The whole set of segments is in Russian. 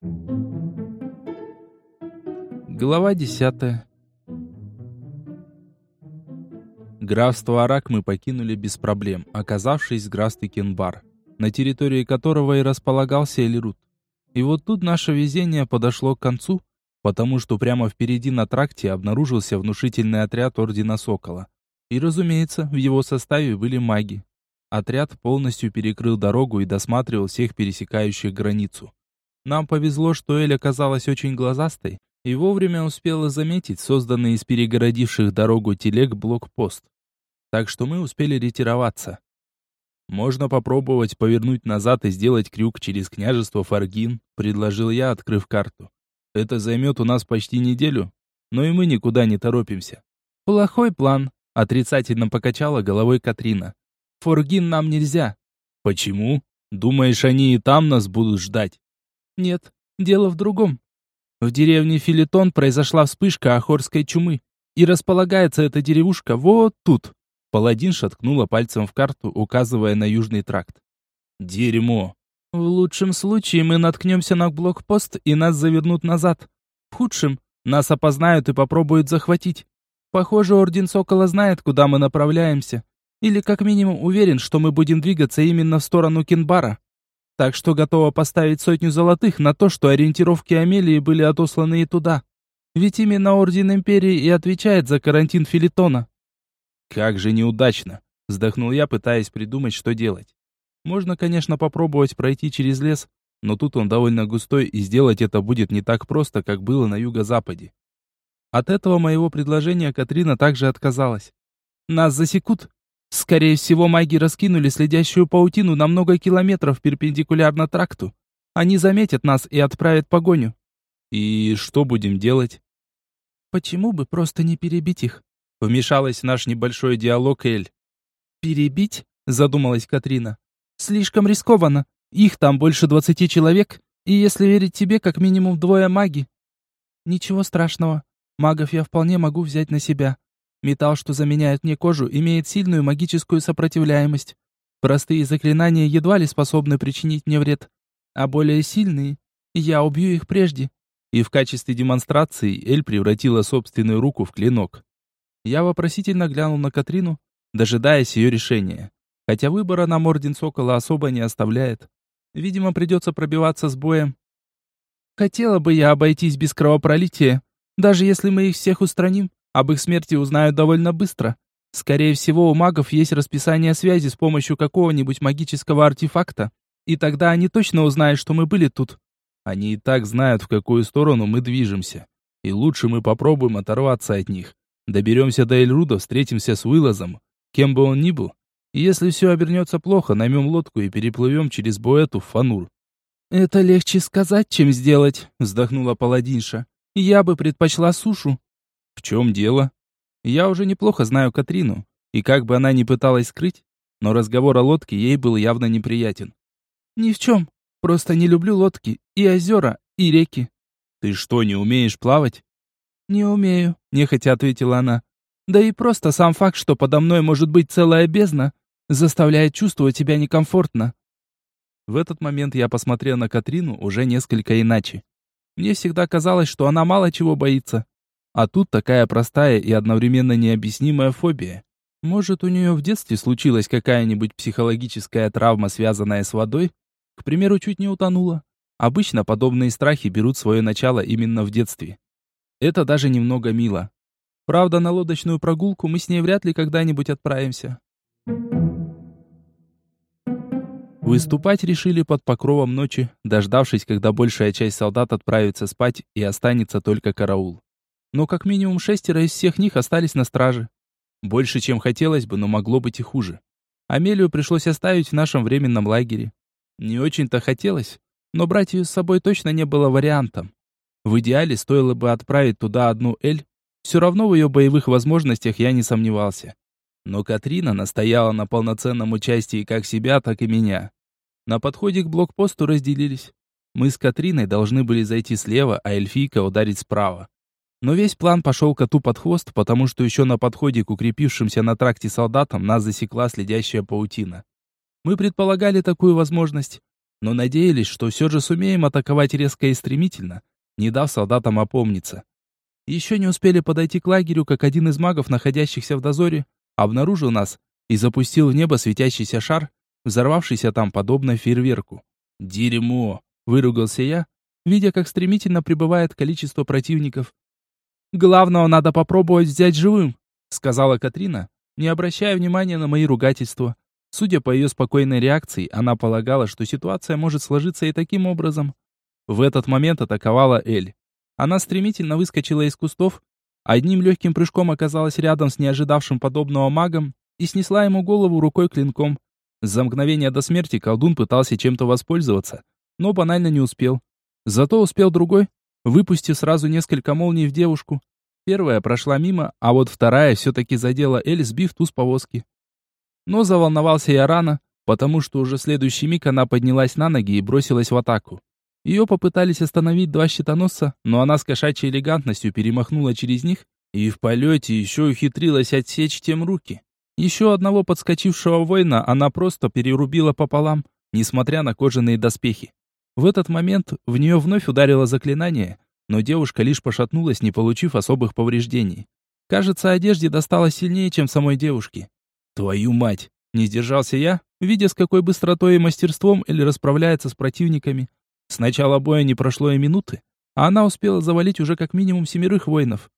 Глава 10. Графство Арак мы покинули без проблем, оказавшись в графстве Кенбар, на территории которого и располагался Эльрут. И вот тут наше везение подошло к концу, потому что прямо впереди на тракте обнаружился внушительный отряд Ордена Сокола. И, разумеется, в его составе были маги. Отряд полностью перекрыл дорогу и досматривал всех пересекающих границу. Нам повезло, что Эль оказалась очень глазастой и вовремя успела заметить созданный из перегородивших дорогу телег блокпост. Так что мы успели ретироваться. «Можно попробовать повернуть назад и сделать крюк через княжество Фаргин», — предложил я, открыв карту. «Это займет у нас почти неделю, но и мы никуда не торопимся». «Плохой план», — отрицательно покачала головой Катрина. «Фаргин нам нельзя». «Почему? Думаешь, они и там нас будут ждать?» «Нет, дело в другом. В деревне Филитон произошла вспышка ахорской чумы, и располагается эта деревушка вот тут». Паладинша ткнула пальцем в карту, указывая на южный тракт. «Дерьмо!» «В лучшем случае мы наткнемся на блокпост, и нас завернут назад. В худшем нас опознают и попробуют захватить. Похоже, Орден Сокола знает, куда мы направляемся, или как минимум уверен, что мы будем двигаться именно в сторону Кенбара. Так что готова поставить 100 золотых на то, что ориентировки Амелии были отосланы и туда. Ведь именно Орден Империи и отвечает за карантин Филитона». «Как же неудачно!» — вздохнул я, пытаясь придумать, что делать. Можно, конечно, попробовать пройти через лес, но тут он довольно густой, и сделать это будет не так просто, как было на юго-западе. От этого моего предложения Катрина также отказалась. «Нас засекут. Скорее всего, маги раскинули следящую паутину на много километров перпендикулярно тракту. Они заметят нас и отправят погоню». «И что будем делать?» «Почему бы просто не перебить их?» Вмешалась в наш небольшой диалог Эль. «Перебить?» — задумалась Катрина. «Слишком рискованно. Их там больше 20 человек, и если верить тебе, как минимум 2 маги». «Ничего страшного. Магов я вполне могу взять на себя. Металл, что заменяет мне кожу, имеет сильную магическую сопротивляемость. Простые заклинания едва ли способны причинить мне вред. А более сильные, я убью их прежде». И в качестве демонстрации Эль превратила собственную руку в клинок. Я вопросительно глянул на Катрину, дожидаясь ее решения. Хотя выбора нам Орден Сокола особо не оставляет. Видимо, придется пробиваться с боем. Хотела бы я обойтись без кровопролития. Даже если мы их всех устраним, об их смерти узнают довольно быстро. Скорее всего, у магов есть расписание связи с помощью какого-нибудь магического артефакта, и тогда они точно узнают, что мы были тут. Они и так знают, в какую сторону мы движемся. И лучше мы попробуем оторваться от них. Доберемся до Эльруда, встретимся с Уиллозом, кем бы он ни был. И если все обернется плохо, наймем лодку и переплывем через Боэту в Фанур». «Это легче сказать, чем сделать», — вздохнула паладинша. «Я бы предпочла сушу». «В чем дело?» Я уже неплохо знаю Катрину, и как бы она ни пыталась скрыть, но разговор о лодке ей был явно неприятен. «Ни в чем. Просто не люблю лодки, и озера, и реки». «Ты что, не умеешь плавать?» «Не умею», — нехотя ответила она. «Да и просто сам факт, что подо мной может быть целая бездна, заставляет чувствовать себя некомфортно». В этот момент я посмотрел на Катрину уже несколько иначе. Мне всегда казалось, что она мало чего боится. А тут такая простая и одновременно необъяснимая фобия. Может, у нее в детстве случилась какая-нибудь психологическая травма, связанная с водой? К примеру, чуть не утонула. Обычно подобные страхи берут свое начало именно в детстве. Это даже немного мило. Правда, на лодочную прогулку мы с ней вряд ли когда-нибудь отправимся. Выступать решили под покровом ночи, дождавшись, когда большая часть солдат отправится спать и останется только караул. Но как минимум 6 из всех них остались на страже. Больше, чем хотелось бы, но могло быть и хуже. Амелию пришлось оставить в нашем временном лагере. Не очень-то хотелось, но брать ее с собой точно не было вариантом. В идеале стоило бы отправить туда одну Эль, все равно в ее боевых возможностях я не сомневался. Но Катрина настояла на полноценном участии как себя, так и меня. На подходе к блокпосту разделились. Мы с Катриной должны были зайти слева, а эльфийка ударить справа. Но весь план пошел коту под хвост, потому что еще на подходе к укрепившимся на тракте солдатам нас засекла следящая паутина. Мы предполагали такую возможность, но надеялись, что все же сумеем атаковать резко и стремительно, не дав солдатам опомниться. Еще не успели подойти к лагерю, как один из магов, находящихся в дозоре, обнаружил нас и запустил в небо светящийся шар, взорвавшийся там подобно фейерверку. «Дерьмо!» — выругался я, видя, как стремительно прибывает количество противников. «Главного надо попробовать взять живым», — сказала Катрина, не обращая внимания на мои ругательства. Судя по ее спокойной реакции, она полагала, что ситуация может сложиться и таким образом. В этот момент атаковала Эль. Она стремительно выскочила из кустов, одним легким прыжком оказалась рядом с неожидавшим подобного магом и снесла ему голову рукой клинком. За мгновение до смерти колдун пытался чем-то воспользоваться, но банально не успел. Зато успел другой, выпустив сразу несколько молний в девушку. Первая прошла мимо, а вот вторая все-таки задела Эль, сбив ту с повозки. Но заволновался я рано, потому что уже в следующий миг она поднялась на ноги и бросилась в атаку. Ее попытались остановить два щитоносца, но она с кошачьей элегантностью перемахнула через них и в полете еще ухитрилась отсечь тем руки. Еще одного подскочившего воина она просто перерубила пополам, несмотря на кожаные доспехи. В этот момент в нее вновь ударило заклинание, но девушка лишь пошатнулась, не получив особых повреждений. Кажется, одежде досталось сильнее, чем самой девушке. «Твою мать!» — не сдержался я, видя, с какой быстротой и мастерством Эль расправляется с противниками. С начала боя не прошло и минуты, а она успела завалить уже как минимум 7 воинов.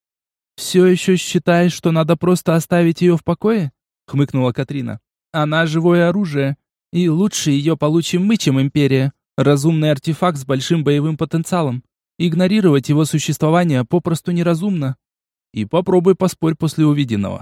«Все еще считаешь, что надо просто оставить ее в покое?» — хмыкнула Катрина. «Она живое оружие, и лучше ее получим мы, чем Империя. Разумный артефакт с большим боевым потенциалом. Игнорировать его существование попросту неразумно. И попробуй поспорь после увиденного».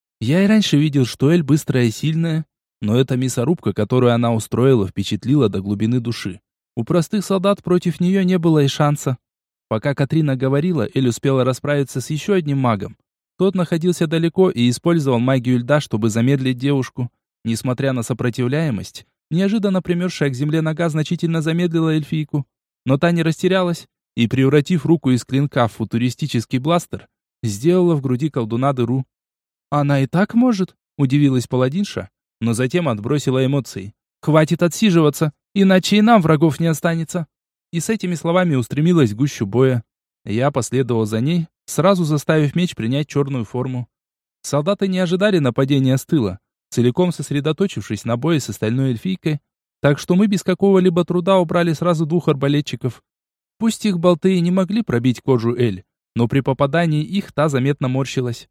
Я и раньше видел, что Эль быстрая и сильная, но эта мясорубка, которую она устроила, впечатлила до глубины души. У простых солдат против нее не было и шанса. Пока Катрина говорила, Эль успела расправиться с еще одним магом. Тот находился далеко и использовал магию льда, чтобы замедлить девушку. Несмотря на сопротивляемость, неожиданно примерзшая к земле нога значительно замедлила эльфийку. Но та не растерялась и, превратив руку из клинка в футуристический бластер, сделала в груди колдуна дыру. «Она и так может?» – удивилась паладинша, но затем отбросила эмоции. «Хватит отсиживаться, иначе и нам врагов не останется». И с этими словами устремилась в гущу боя. Я последовал за ней, сразу заставив меч принять черную форму. Солдаты не ожидали нападения с тыла, целиком сосредоточившись на бое с остальной эльфийкой, так что мы без какого-либо труда убрали сразу 2 арбалетчиков. Пусть их болты и не могли пробить кожу Эль, но при попадании их та заметно морщилась.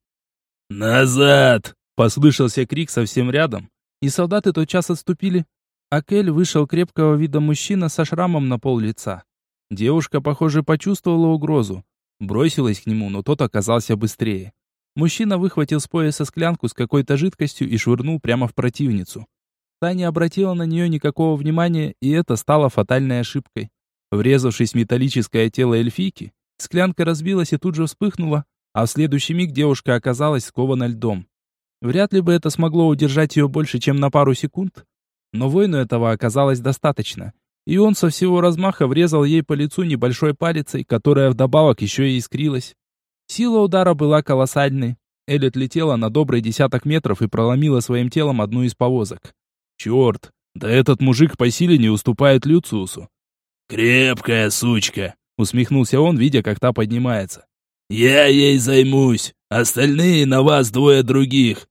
«Назад!» — послышался крик совсем рядом, и солдаты тотчас отступили. А к Эль вышел крепкого вида мужчина со шрамом на пол лица. Девушка, похоже, почувствовала угрозу. Бросилась к нему, но тот оказался быстрее. Мужчина выхватил с пояса склянку с какой-то жидкостью и швырнул прямо в противницу. Та не обратила на нее никакого внимания, и это стало фатальной ошибкой. Врезавшись в металлическое тело эльфийки, склянка разбилась и тут же вспыхнула, а в следующий миг девушка оказалась скована льдом. Вряд ли бы это смогло удержать ее больше, чем на пару секунд, но воину этого оказалось достаточно, и он со всего размаха врезал ей по лицу небольшой палицей, которая вдобавок еще и искрилась. Сила удара была колоссальной. Эль отлетела на добрый 10 метров и проломила своим телом одну из повозок. «Черт, да этот мужик по силе не уступает Люциусу». «Крепкая сучка!» — усмехнулся он, видя, как та поднимается. «Я ей займусь, остальные на вас 2 других».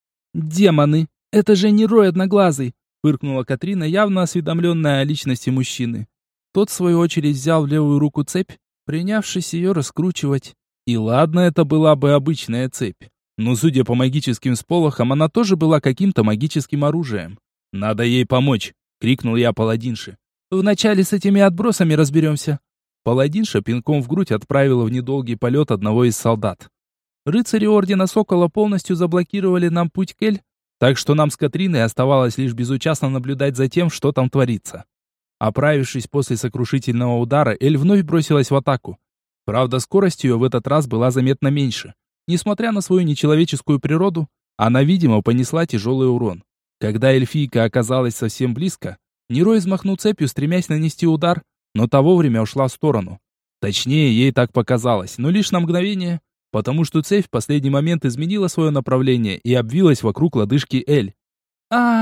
«Демоны, это же не Рой Одноглазый!» — фыркнула Катрина, явно осведомленная о личности мужчины. Тот, в свою очередь, взял в левую руку цепь, принявшись ее раскручивать. И ладно, это была бы обычная цепь, но, судя по магическим сполохам, она тоже была каким-то магическим оружием. «Надо ей помочь!» — крикнул я паладинше. «Вначале с этими отбросами разберемся». Паладинша пинком в грудь отправила в недолгий полет одного из солдат. Рыцари Ордена Сокола полностью заблокировали нам путь к Эль, так что нам с Катриной оставалось лишь безучастно наблюдать за тем, что там творится. Оправившись после сокрушительного удара, Эль вновь бросилась в атаку. Правда, скорость ее в этот раз была заметно меньше. Несмотря на свою нечеловеческую природу, она, видимо, понесла тяжелый урон. Когда эльфийка оказалась совсем близко, Нерой взмахнул цепью, стремясь нанести удар, но та вовремя ушла в сторону. Точнее, ей так показалось, но лишь на мгновение, потому что цепь в последний момент изменила свое направление и обвилась вокруг лодыжки Эль.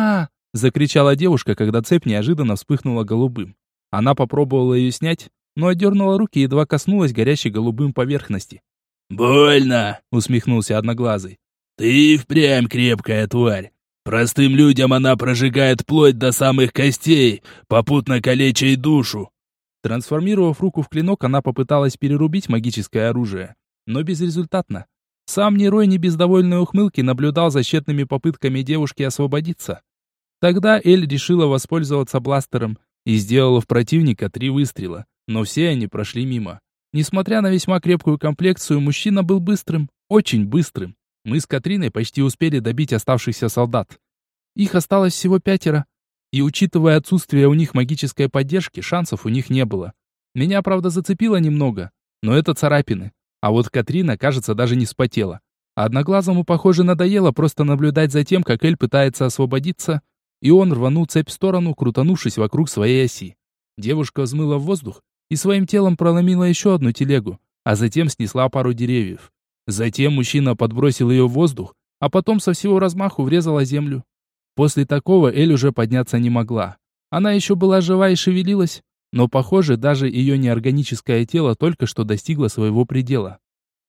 закричала девушка, когда цепь неожиданно вспыхнула голубым. Она попробовала ее снять, но отдернула руки и едва коснулась горящей голубым поверхности. «Больно!» — усмехнулся Одноглазый. «Ты и впрямь крепкая тварь. Простым людям она прожигает плоть до самых костей, попутно калеча и душу». Трансформировав руку в клинок, она попыталась перерубить магическое оружие, но безрезультатно. Сам Нерой не без довольной ухмылки наблюдал за тщетными попытками девушки освободиться. Тогда Эль решила воспользоваться бластером и сделала в противника 3 выстрела, но все они прошли мимо. Несмотря на весьма крепкую комплекцию, мужчина был быстрым, очень быстрым. Мы с Катриной почти успели добить оставшихся солдат. Их осталось всего 5, и учитывая отсутствие у них магической поддержки, шансов у них не было. Меня, правда, зацепило немного, но это царапины. А вот Катрина, кажется, даже не вспотела. Одноглазому, похоже, надоело просто наблюдать за тем, как Эль пытается освободиться, и он рванул цепь в сторону, крутанувшись вокруг своей оси. Девушка взмыла в воздух и своим телом проломила еще одну телегу, а затем снесла пару деревьев. Затем мужчина подбросил ее в воздух, а потом со всего размаху врезала землю. После такого Эль уже подняться не могла. Она еще была жива и шевелилась, но, похоже, даже ее неорганическое тело только что достигло своего предела.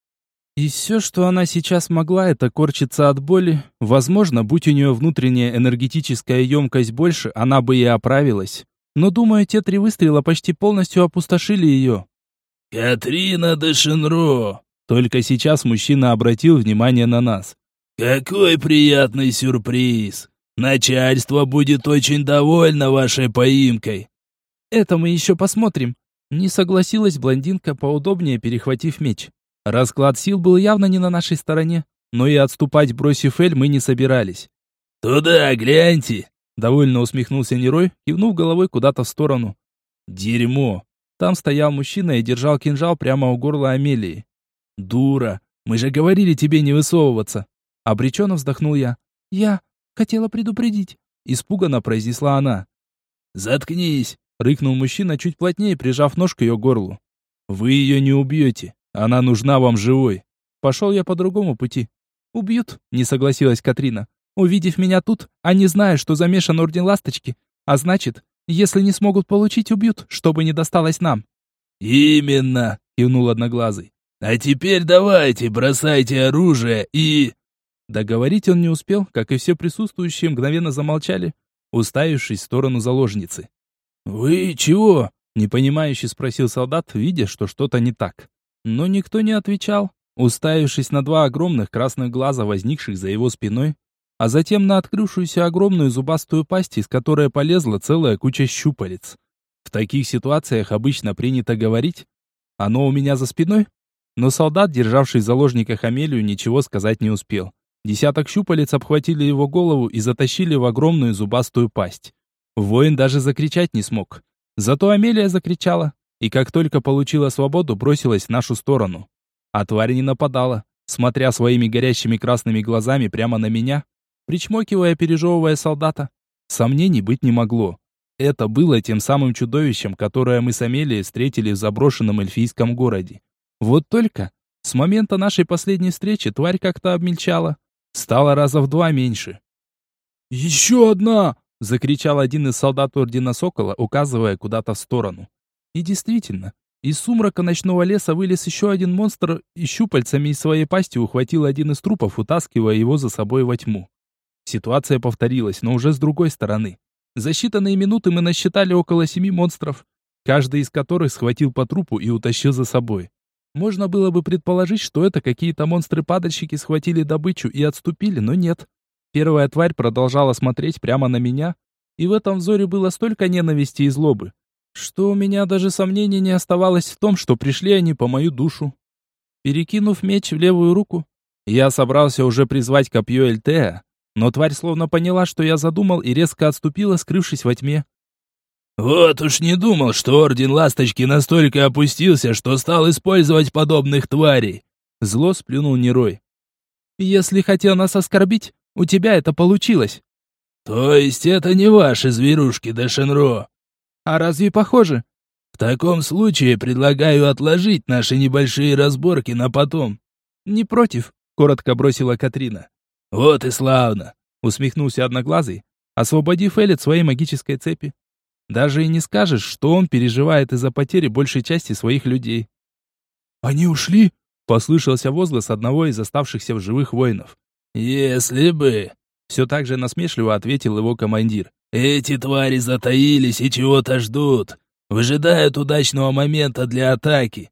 И все, что она сейчас могла, это корчиться от боли. Возможно, будь у нее внутренняя энергетическая емкость больше, она бы и оправилась. Но, думаю, те 3 выстрела почти полностью опустошили ее. «Катрина де Шенро!» Только сейчас мужчина обратил внимание на нас. «Какой приятный сюрприз! Начальство будет очень довольно вашей поимкой!» «Это мы еще посмотрим!» Не согласилась блондинка, поудобнее перехватив меч. Расклад сил был явно не на нашей стороне, но и отступать, бросив Эль, мы не собирались. «Туда гляньте!» Довольно усмехнулся Нерой, кивнув головой куда-то в сторону. «Дерьмо!» Там стоял мужчина и держал кинжал прямо у горла Амелии. «Дура! Мы же говорили тебе не высовываться!» Обреченно вздохнул я. «Я хотела предупредить!» Испуганно произнесла она. «Заткнись!» Рыкнул мужчина, чуть плотнее прижав нож к ее горлу. «Вы ее не убьете! Она нужна вам живой!» Пошел я по другому пути. «Убьют!» — не согласилась Катрина. «Увидев меня тут, они знают, что замешан Орден Ласточки, а значит, если не смогут получить, убьют, чтобы не досталось нам». «Именно!» — кивнул Одноглазый. «А теперь давайте, бросайте оружие и...» Договорить он не успел, как и все присутствующие мгновенно замолчали, уставившись в сторону заложницы. «Вы чего?» — непонимающе спросил солдат, видя, что что-то не так. Но никто не отвечал, уставившись на 2 огромных красных глаза, возникших за его спиной, а затем на открывшуюся огромную зубастую пасть, из которой полезла целая куча щупалец. В таких ситуациях обычно принято говорить: «Оно у меня за спиной?» Но солдат, державший в заложниках Амелию, ничего сказать не успел. Десяток щупалец обхватили его голову и затащили в огромную зубастую пасть. Воин даже закричать не смог. Зато Амелия закричала, и как только получила свободу, бросилась в нашу сторону. А тварь не нападала, смотря своими горящими красными глазами прямо на меня, причмокивая, пережевывая солдата. Сомнений быть не могло. Это было тем самым чудовищем, которое мы с Амелией встретили в заброшенном эльфийском городе. Вот только с момента нашей последней встречи тварь как-то обмельчала. Стало раза в 2 меньше. «Еще одна!» — закричал один из солдат Ордена Сокола, указывая куда-то в сторону. И действительно, из сумрака ночного леса вылез еще один монстр и щупальцами из своей пасти ухватил один из трупов, утаскивая его за собой во тьму. Ситуация повторилась, но уже с другой стороны. За считанные минуты мы насчитали около 7 монстров, каждый из которых схватил по трупу и утащил за собой. Можно было бы предположить, что это какие-то монстры-падальщики схватили добычу и отступили, но нет. Первая тварь продолжала смотреть прямо на меня, и в этом взоре было столько ненависти и злобы, что у меня даже сомнений не оставалось в том, что пришли они по мою душу. Перекинув меч в левую руку, я собрался уже призвать копье Эльтея, но тварь словно поняла, что я задумал, и резко отступила, скрывшись во тьме. «Вот уж не думал, что Орден Ласточки настолько опустился, что стал использовать подобных тварей!» Зло сплюнул Нерой. «Если хотел нас оскорбить, у тебя это получилось!» «То есть это не ваши зверушки, де Шенро?» «А разве похоже?» «В таком случае предлагаю отложить наши небольшие разборки на потом». «Не против», — коротко бросила Катрина. «Вот и славно!» — усмехнулся Одноглазый, освободив Эль от своей магической цепи. Даже и не скажешь, что он переживает из-за потери большей части своих людей. «Они ушли?» — послышался возглас одного из оставшихся в живых воинов. «Если бы...» — все так же насмешливо ответил его командир. «Эти твари затаились и чего-то ждут. Выжидают удачного момента для атаки».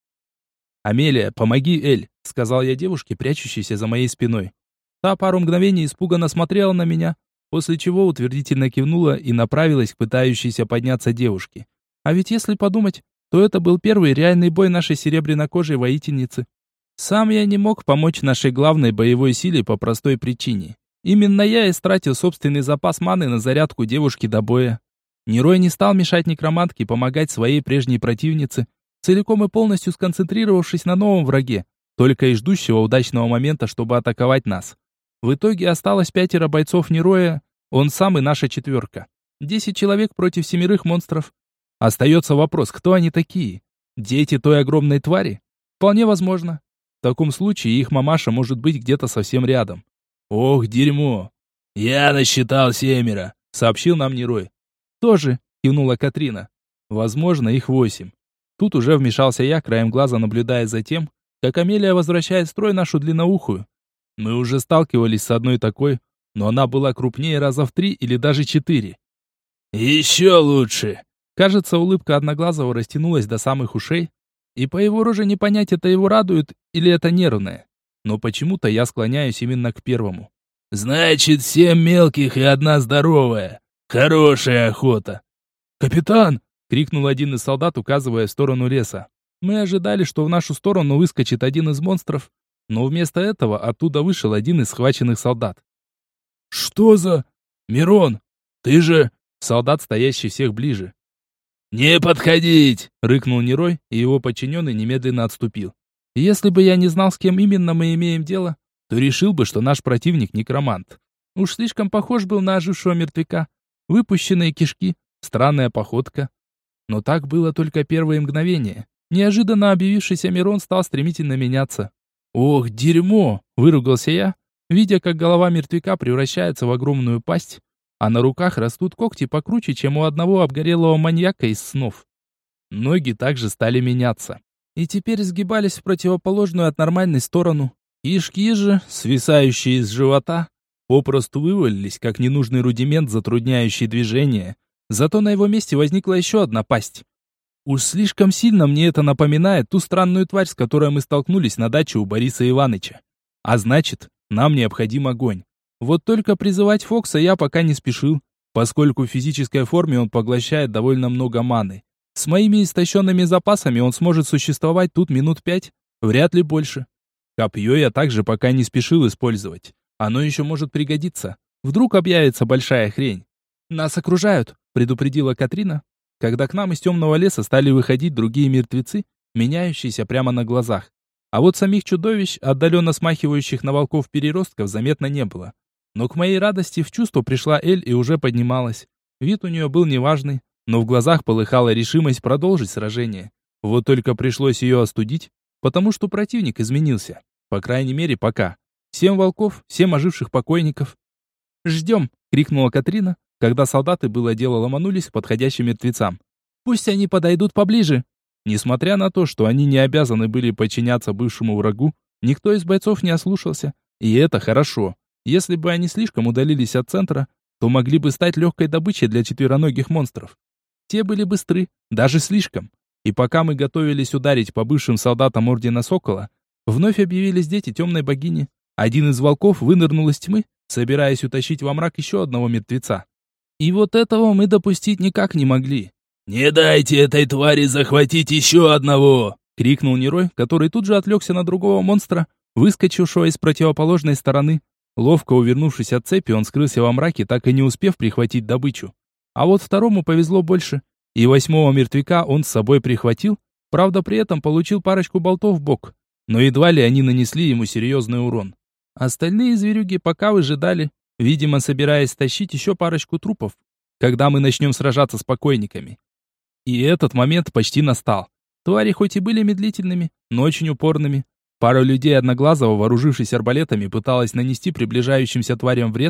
«Амелия, помоги Эль», — сказал я девушке, прячущейся за моей спиной. Та пару мгновений испуганно смотрела на меня, после чего утвердительно кивнула и направилась к пытающейся подняться девушке. А ведь если подумать, то это был первый реальный бой нашей серебрянокожей воительницы. Сам я не мог помочь нашей главной боевой силе по простой причине. Именно я истратил собственный запас маны на зарядку девушки до боя. Нерой не стал мешать некромантке помогать своей прежней противнице, целиком и полностью сконцентрировавшись на новом враге, только и ждущего удачного момента, чтобы атаковать нас. В итоге осталось 5 бойцов Нероя, он сам и наша 4. 10 человек против 7 монстров. Остается вопрос, кто они такие? Дети той огромной твари? Вполне возможно. В таком случае их мамаша может быть где-то совсем рядом. «Ох, дерьмо! Я насчитал 7, сообщил нам Нерой. «Тоже», — кивнула Катрина. «Возможно, их 8». Тут уже вмешался я, краем глаза наблюдая за тем, как Амелия возвращает в строй нашу длинноухую. Мы уже сталкивались с одной такой, но она была крупнее раза в 3 или даже 4. «Еще лучше!» Кажется, улыбка Одноглазого растянулась до самых ушей, и по его роже не понять, это его радует или это нервное. Но почему-то я склоняюсь именно к первому. «Значит, 7 мелких и 1 здоровая. Хорошая охота!» «Капитан!» — крикнул один из солдат, указывая в сторону леса. Мы ожидали, что в нашу сторону выскочит один из монстров, но вместо этого оттуда вышел один из схваченных солдат. «Что за... Мирон, ты же...» Солдат, стоящий всех ближе. «Не подходить!» — рыкнул Нерой, и его подчиненный немедленно отступил. Если бы я не знал, с кем именно мы имеем дело, то решил бы, что наш противник некромант. Уж слишком похож был на ожившего мертвяка. Выпущенные кишки, странная походка. Но так было только первые мгновения. Неожиданно объявившийся Мирон стал стремительно меняться. «Ох, дерьмо!» — выругался я, видя, как голова мертвяка превращается в огромную пасть, а на руках растут когти покруче, чем у одного обгорелого маньяка из снов. Ноги также стали меняться, и теперь сгибались в противоположную от нормальной сторону. Кишки же, свисающие из живота, попросту вывалились, как ненужный рудимент, затрудняющий движение. Зато на его месте возникла еще одна пасть. Уж слишком сильно мне это напоминает ту странную тварь, с которой мы столкнулись на даче у Бориса Иваныча. А значит, нам необходим огонь. Вот только призывать Фокса я пока не спешил, поскольку в физической форме он поглощает довольно много маны. С моими истощенными запасами он сможет существовать тут минут 5, вряд ли больше. Копье я также пока не спешил использовать. Оно еще может пригодиться. Вдруг объявится большая хрень. «Нас окружают», — предупредила Катрина, когда к нам из темного леса стали выходить другие мертвецы, меняющиеся прямо на глазах. А вот самих чудовищ, отдаленно смахивающих на волков-переростков, заметно не было. Но к моей радости в чувство пришла Эль и уже поднималась. Вид у нее был неважный, но в глазах полыхала решимость продолжить сражение. Вот только пришлось ее остудить, потому что противник изменился. По крайней мере, пока. 7 волков, 7 оживших покойников. «Ждем!» — крикнула Катрина, когда солдаты было дело ломанулись к подходящим мертвецам. «Пусть они подойдут поближе!» Несмотря на то, что они не обязаны были подчиняться бывшему врагу, никто из бойцов не ослушался. И это хорошо. Если бы они слишком удалились от центра, то могли бы стать легкой добычей для четвероногих монстров. Те были быстры, даже слишком. И пока мы готовились ударить по бывшим солдатам Ордена Сокола, вновь объявились дети темной богини. Один из волков вынырнул из тьмы, собираясь утащить во мрак еще одного мертвеца. И вот этого мы допустить никак не могли. «Не дайте этой твари захватить еще одного!» — крикнул Нерой, который тут же отвлекся на другого монстра, выскочившего из противоположной стороны. Ловко увернувшись от цепи, он скрылся во мраке, так и не успев прихватить добычу. А вот второму повезло больше, и 8-го мертвяка он с собой прихватил, правда при этом получил парочку болтов в бок, но едва ли они нанесли ему серьезный урон. Остальные зверюги пока выжидали, видимо собираясь тащить еще парочку трупов, когда мы начнем сражаться с покойниками. И этот момент почти настал. Твари хоть и были медлительными, но очень упорными. Пара людей Одноглазого, вооружившись арбалетами, пыталась нанести приближающимся тварям вред,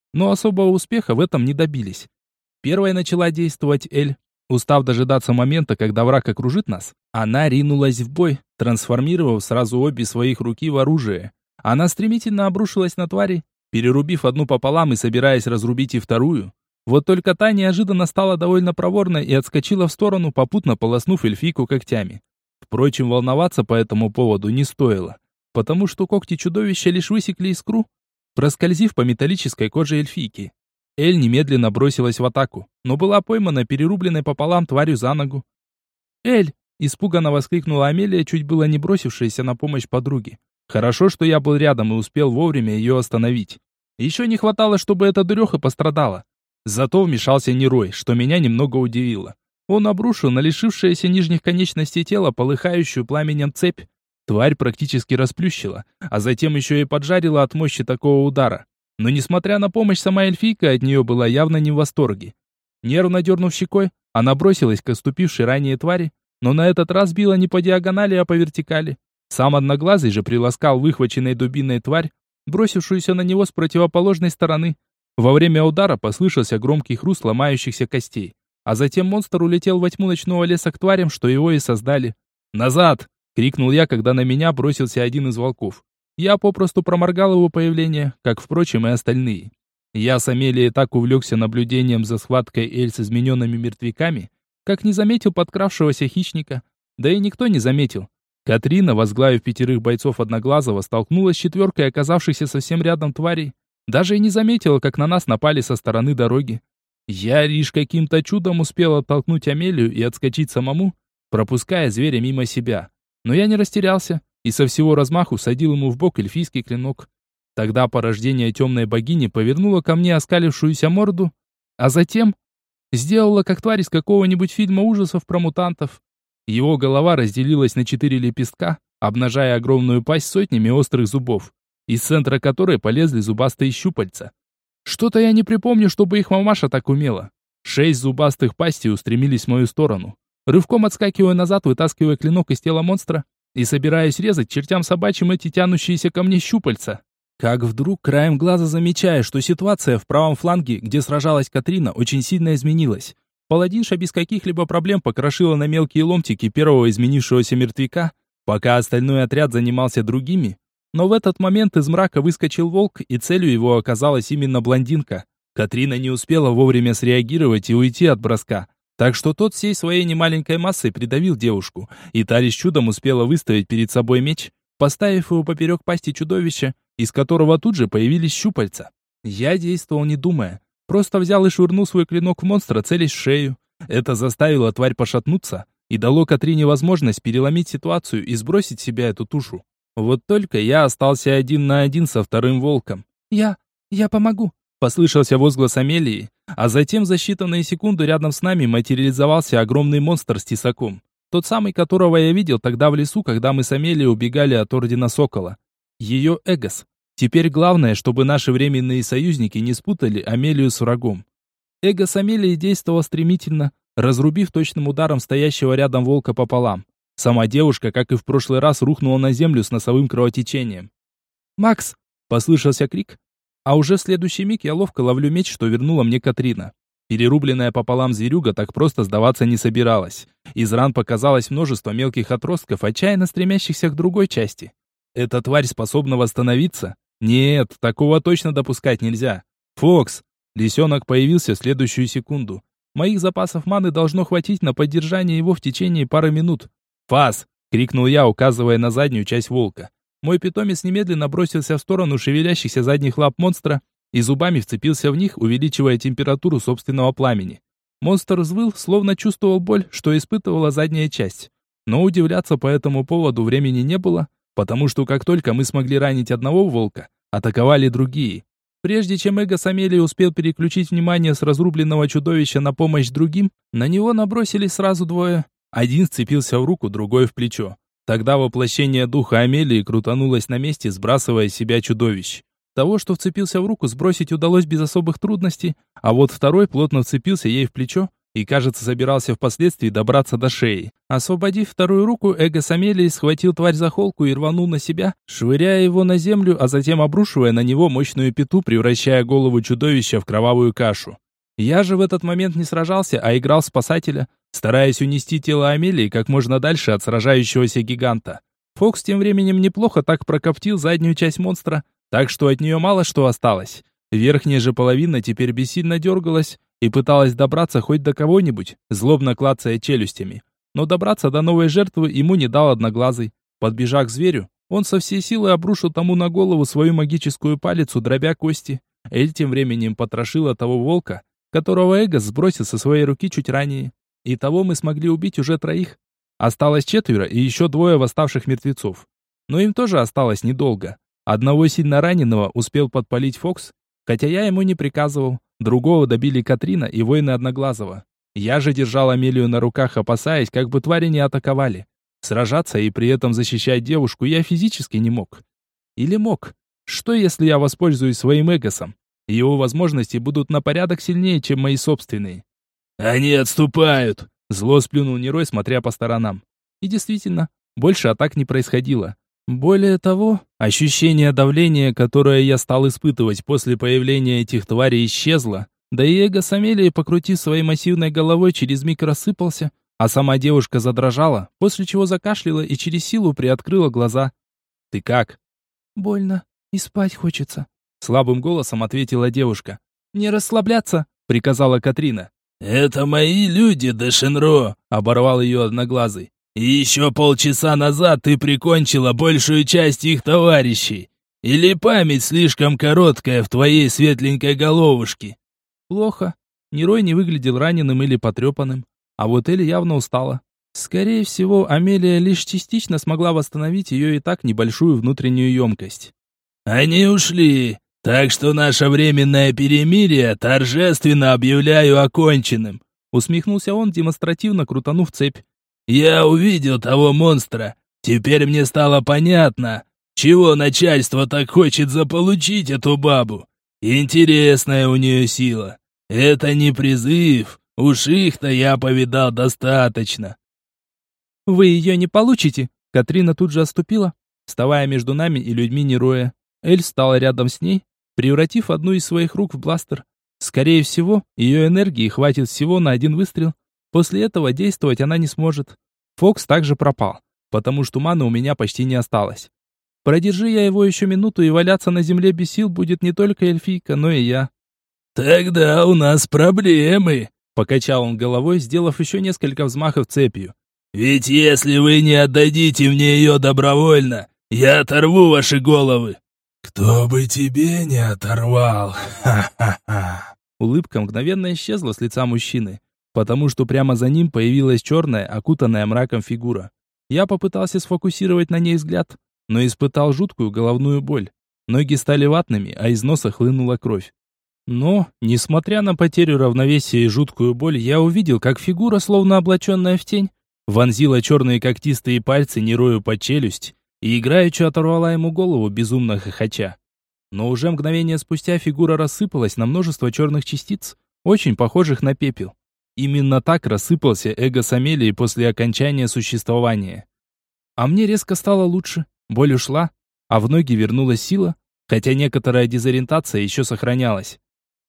но особого успеха в этом не добились. Первой начала действовать Эль. Устав дожидаться момента, когда враг окружит нас, она ринулась в бой, трансформировав сразу обе своих руки в оружие. Она стремительно обрушилась на твари, перерубив одну пополам и собираясь разрубить и вторую. Вот только та неожиданно стала довольно проворной и отскочила в сторону, попутно полоснув эльфийку когтями. Впрочем, волноваться по этому поводу не стоило, потому что когти чудовища лишь высекли искру, проскользив по металлической коже эльфийки. Эль немедленно бросилась в атаку, но была поймана перерубленной пополам тварью за ногу. «Эль!» – испуганно воскликнула Амелия, чуть было не бросившаяся на помощь подруге. Хорошо, что я был рядом и успел вовремя ее остановить. Еще не хватало, чтобы эта дуреха пострадала. Зато вмешался Нерой, что меня немного удивило. Он обрушил на лишившееся нижних конечностей тело полыхающую пламенем цепь. Тварь практически расплющила, а затем еще и поджарила от мощи такого удара. Но несмотря на помощь, сама эльфийка от нее была явно не в восторге. Нервно дернув щекой, она бросилась к оступившей ранее твари, но на этот раз била не по диагонали, а по вертикали. Сам Одноглазый же приласкал выхваченной дубиной тварь, бросившуюся на него с противоположной стороны. Во время удара послышался громкий хруст ломающихся костей, а затем монстр улетел во тьму ночного леса к тварям, что его и создали. «Назад!» — крикнул я, когда на меня бросился один из волков. Я попросту проморгал его появление, как, впрочем, и остальные. Я с Амелией так увлекся наблюдением за схваткой Эль с измененными мертвяками, как не заметил подкравшегося хищника. Да и никто не заметил. Катрина, возглавив 5 бойцов Одноглазого, столкнулась с 4 оказавшихся совсем рядом тварей. Даже и не заметила, как на нас напали со стороны дороги. Я лишь каким-то чудом успел оттолкнуть Амелию и отскочить самому, пропуская зверя мимо себя. Но я не растерялся и со всего размаху всадил ему в бок эльфийский клинок. Тогда порождение темной богини повернуло ко мне оскалившуюся морду, а затем сделала как тварь из какого-нибудь фильма ужасов про мутантов. Его голова разделилась на 4 лепестка, обнажая огромную пасть с сотнями острых зубов, из центра которой полезли зубастые щупальца. Что-то я не припомню, чтобы их мамаша так умела. 6 зубастых пастей устремились в мою сторону. Рывком отскакиваю назад, вытаскивая клинок из тела монстра и собираюсь резать чертям собачьим эти тянущиеся ко мне щупальца. Как вдруг краем глаза замечаю, что ситуация в правом фланге, где сражалась Катрина, очень сильно изменилась. Паладинша без каких-либо проблем покрошила на мелкие ломтики первого изменившегося мертвяка, пока остальной отряд занимался другими. Но в этот момент из мрака выскочил волк, и целью его оказалась именно блондинка. Катрина не успела вовремя среагировать и уйти от броска, так что тот всей своей немаленькой массой придавил девушку, и та лишь чудом успела выставить перед собой меч, поставив его поперек пасти чудовища, из которого тут же появились щупальца. Я действовал не думая, просто взял и швырнул свой клинок в монстра, целясь в шею. Это заставило тварь пошатнуться и дало Катрине возможность переломить ситуацию и сбросить с себя эту тушу. Вот только я остался 1 на 1 со вторым волком. «Я помогу», — послышался возглас Амелии, а затем за считанные секунды рядом с нами материализовался огромный монстр с тесаком. Тот самый, которого я видел тогда в лесу, когда мы с Амелией убегали от Ордена Сокола. Ее Эгос. Теперь главное, чтобы наши временные союзники не спутали Амелию с врагом. Эгос Амелии действовал стремительно, разрубив точным ударом стоящего рядом волка пополам. Сама девушка, как и в прошлый раз, рухнула на землю с носовым кровотечением. «Макс!» — послышался крик, а уже в следующий миг я ловко ловлю меч, что вернула мне Катрина. Перерубленная пополам зверюга так просто сдаваться не собиралась. Из ран показалось множество мелких отростков, отчаянно стремящихся к другой части. Эта тварь способна восстановиться? Нет, такого точно допускать нельзя. «Фокс!» Лисенок появился в следующую секунду. Моих запасов маны должно хватить на поддержание его в течение пары минут. «Фас!» — крикнул я, указывая на заднюю часть волка. Мой питомец немедленно бросился в сторону шевелящихся задних лап монстра и зубами вцепился в них, увеличивая температуру собственного пламени. Монстр взвыл, словно чувствовал боль, что испытывала задняя часть. Но удивляться по этому поводу времени не было, потому что как только мы смогли ранить одного волка, атаковали другие. Прежде чем Эгос Амелии успел переключить внимание с разрубленного чудовища на помощь другим, на него набросились сразу 2. Один вцепился в руку, другой в плечо. Тогда воплощение духа Амелии крутанулось на месте, сбрасывая с себя чудовищ. Того, что вцепился в руку, сбросить удалось без особых трудностей, а вот второй плотно вцепился ей в плечо, и, кажется, собирался впоследствии добраться до шеи. Освободив вторую руку, Эгос Амелии схватил тварь за холку и рванул на себя, швыряя его на землю, а затем обрушивая на него мощную пету, превращая голову чудовища в кровавую кашу. Я же в этот момент не сражался, а играл спасателя, стараясь унести тело Амелии как можно дальше от сражающегося гиганта. Фокс тем временем неплохо так прокоптил заднюю часть монстра, так что от нее мало что осталось. Верхняя же половина теперь бессильно дергалась и пыталась добраться хоть до кого-нибудь, злобно клацая челюстями. Но добраться до новой жертвы ему не дал Одноглазый. Подбежав к зверю, он со всей силы обрушил тому на голову свою магическую палицу, дробя кости. Эль тем временем потрошила того волка, которого Эгос сбросил со своей руки чуть ранее. Итого мы смогли убить уже 3. Осталось 4 и еще 2 восставших мертвецов. Но им тоже осталось недолго. Одного сильно раненого успел подпалить Фокс, хотя я ему не приказывал. Другого добили Катрина и воины Одноглазого. Я же держал Амелию на руках, опасаясь, как бы твари не атаковали. Сражаться и при этом защищать девушку я физически не мог. Или мог? Что если я воспользуюсь своим эгосом? Его возможности будут на порядок сильнее, чем мои собственные. «Они отступают!» Зло сплюнул Нерой, смотря по сторонам. И действительно, больше атак не происходило. Более того, ощущение давления, которое я стал испытывать после появления этих тварей, исчезло. Да и Эгос Амелии, покрутив своей массивной головой, через миг рассыпался, а сама девушка задрожала, после чего закашляла и через силу приоткрыла глаза. «Ты как?» «Больно и спать хочется», — слабым голосом ответила девушка. «Не расслабляться», — приказала Катрина. «Это мои люди, Дешенро», — оборвал ее Одноглазый. «И еще полчаса назад ты прикончила большую часть их товарищей. Или память слишком короткая в твоей светленькой головушке?» Плохо. Нерой не выглядел раненым или потрепанным, а вот Эль явно устала. Скорее всего, Амелия лишь частично смогла восстановить ее и так небольшую внутреннюю емкость. «Они ушли, так что наше временное перемирие торжественно объявляю оконченным», усмехнулся он, демонстративно крутанув цепь. «Я увидел того монстра. Теперь мне стало понятно, чего начальство так хочет заполучить эту бабу. Интересная у нее сила. Это не призыв, уж их-то я повидал достаточно». «Вы ее не получите!» Катрина тут же отступила, вставая между нами и людьми Нероя. Эль стала рядом с ней, превратив одну из своих рук в бластер. Скорее всего, ее энергии хватит всего на 1 выстрел. После этого действовать она не сможет. Фокс также пропал, потому что маны у меня почти не осталось. Продержи я его еще минуту, и валяться на земле без сил будет не только эльфийка, но и я. «Тогда у нас проблемы», — покачал он головой, сделав еще несколько взмахов цепью. «Ведь если вы не отдадите мне ее добровольно, я оторву ваши головы». «Кто бы тебе не оторвал, ха-ха-ха». Улыбка мгновенно исчезла с лица мужчины, потому что прямо за ним появилась черная, окутанная мраком фигура. Я попытался сфокусировать на ней взгляд, но испытал жуткую головную боль. Ноги стали ватными, а из носа хлынула кровь. Но, несмотря на потерю равновесия и жуткую боль, я увидел, как фигура, словно облаченная в тень, вонзила черные когтистые пальцы Нерою под челюсть и играючи оторвала ему голову, безумно хохоча. Но уже мгновение спустя фигура рассыпалась на множество черных частиц, очень похожих на пепел. Именно так рассыпался Эгос Амелии после окончания существования. А мне резко стало лучше, боль ушла, а в ноги вернулась сила, хотя некоторая дезориентация еще сохранялась.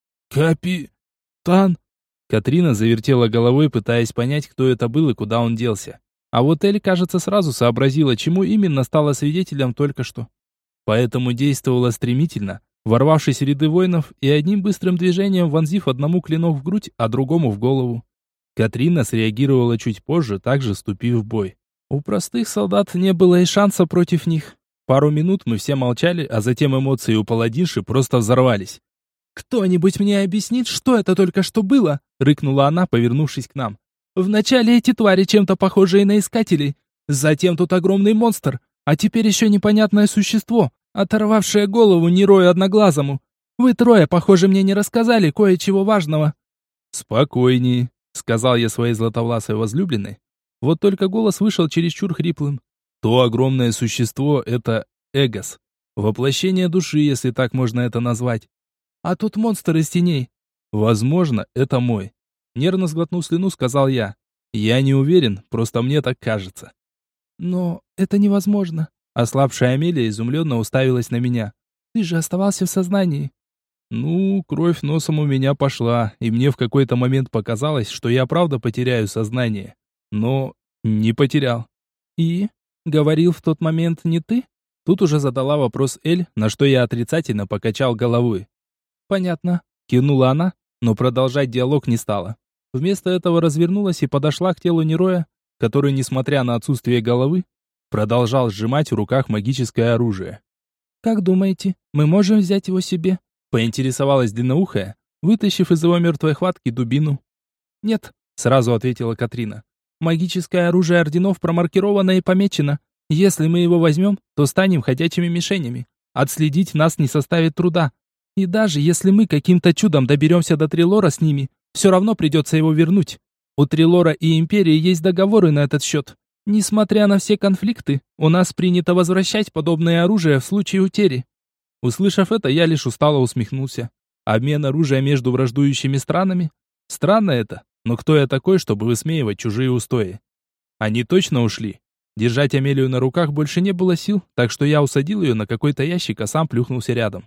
«Капитан!» Катрина завертела головой, пытаясь понять, кто это был и куда он делся. А вот Эль, кажется, сразу сообразила, чему именно стала свидетелем только что. Поэтому действовала стремительно, ворвавшись в ряды воинов и одним быстрым движением вонзив одному клинок в грудь, а другому в голову. Катрина среагировала чуть позже, также вступив в бой. У простых солдат не было и шанса против них. Пару минут мы все молчали, а затем эмоции у паладинши просто взорвались. «Кто-нибудь мне объяснит, что это только что было?» — рыкнула она, повернувшись к нам. «Вначале эти твари чем-то похожие на искателей, затем тут огромный монстр, а теперь еще непонятное существо, оторвавшее голову Нерою Одноглазому. Вы 3, похоже, мне не рассказали кое-чего важного». «Спокойнее», — сказал я своей златовласой возлюбленной. Вот только голос вышел чересчур хриплым. То огромное существо — это Эгос. Воплощение души, если так можно это назвать. А тут монстр из теней. Возможно, это мой. Нервно сглотнув слюну, сказал я. Я не уверен, просто мне так кажется. Но это невозможно. Ослабшая Амелия изумленно уставилась на меня. Ты же оставался в сознании. Ну, кровь носом у меня пошла, и мне в какой-то момент показалось, что я правда потеряю сознание. Но не потерял. И? Говорил в тот момент не ты? Тут уже задала вопрос Эль, на что я отрицательно покачал головой. Понятно, кивнула она, но продолжать диалог не стала. Вместо этого развернулась и подошла к телу Нероя, который, несмотря на отсутствие головы, продолжал сжимать в руках магическое оружие. «Как думаете, мы можем взять его себе?» — поинтересовалась длинноухая, вытащив из его мертвой хватки дубину. «Нет», — сразу ответила Катрина. «Магическое оружие орденов промаркировано и помечено. Если мы его возьмем, то станем ходячими мишенями. Отследить нас не составит труда. И даже если мы каким-то чудом доберемся до Трилора с ними, все равно придется его вернуть. У Трилора и Империи есть договоры на этот счет. Несмотря на все конфликты, у нас принято возвращать подобное оружие в случае утери». Услышав это, я лишь устало усмехнулся. Обмен оружия между враждующими странами? Странно это, но кто я такой, чтобы высмеивать чужие устои? Они точно ушли. Держать Амелию на руках больше не было сил, так что я усадил ее на какой-то ящик, а сам плюхнулся рядом.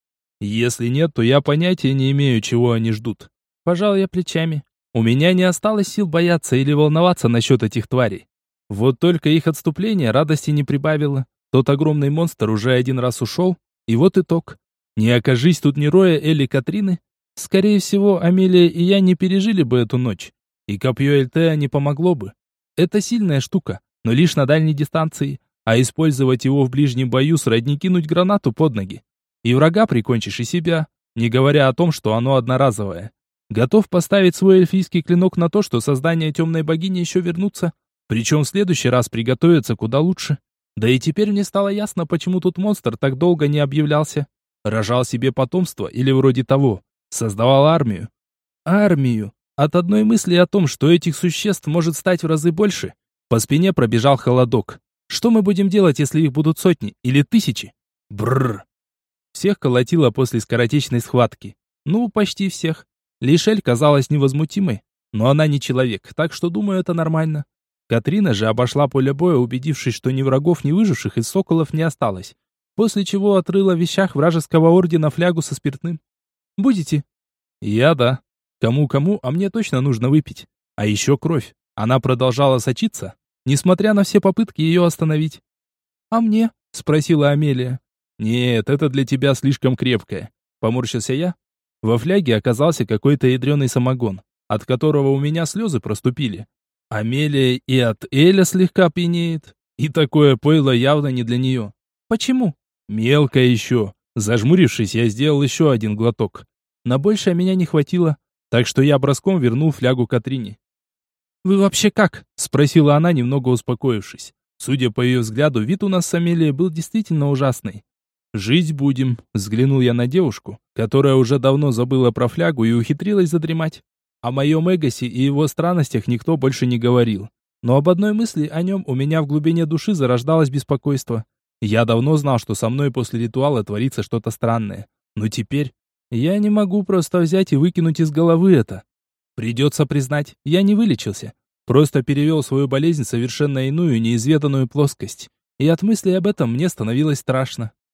Если нет, то я понятия не имею, чего они ждут. Пожал я плечами. У меня не осталось сил бояться или волноваться насчет этих тварей. Вот только их отступление радости не прибавило. Тот огромный монстр уже один раз ушел, и вот итог. Не окажись тут ни Роя или Катрины, скорее всего, Амелия и я не пережили бы эту ночь. И копье Эльтея не помогло бы. Это сильная штука, но лишь на дальней дистанции, а использовать его в ближнем бою сродни кинуть гранату под ноги. И врага прикончишь, и себя, не говоря о том, что оно одноразовое. Готов поставить свой эльфийский клинок на то, что создания темной богини еще вернутся, причем в следующий раз приготовиться куда лучше. Да и теперь мне стало ясно, почему тут монстр так долго не объявлялся. Рожал себе потомство или вроде того. Создавал армию. Армию. От одной мысли о том, что этих существ может стать в разы больше, по спине пробежал холодок. Что мы будем делать, если их будут сотни или тысячи? Бррр. Всех колотило после скоротечной схватки. Ну, почти всех. Лишь Эль казалась невозмутимой, но она не человек, так что, думаю, это нормально. Катрина же обошла поле боя, убедившись, что ни врагов, ни выживших из соколов не осталось, после чего отрыла в вещах вражеского ордена флягу со спиртным. «Будете?» «Я да. Кому-кому, а мне точно нужно выпить. А еще кровь. Она продолжала сочиться, несмотря на все попытки ее остановить». «А мне?» — спросила Амелия. «Нет, это для тебя слишком крепкое», — поморщился я. Во фляге оказался какой-то ядреный самогон, от которого у меня слезы проступили. Амелия и от Эля слегка пьянеет, и такое пойло явно не для нее. «Почему?» «Мелко еще». Зажмурившись, я сделал еще один глоток. На большее меня не хватило, так что я броском вернул флягу Катрине. «Вы вообще как?» — спросила она, немного успокоившись. Судя по ее взгляду, вид у нас с Амелией был действительно ужасный. «Жить будем», — взглянул я на девушку, которая уже давно забыла про флягу и ухитрилась задремать. О моем Эгосе и его странностях никто больше не говорил. Но об одной мысли о нем у меня в глубине души зарождалось беспокойство. Я давно знал, что со мной после ритуала творится что-то странное. Но теперь я не могу просто взять и выкинуть из головы это. Придется признать, я не вылечился. Просто перевел свою болезнь в совершенно иную, неизведанную плоскость. И от мысли об этом мне становилось страшно.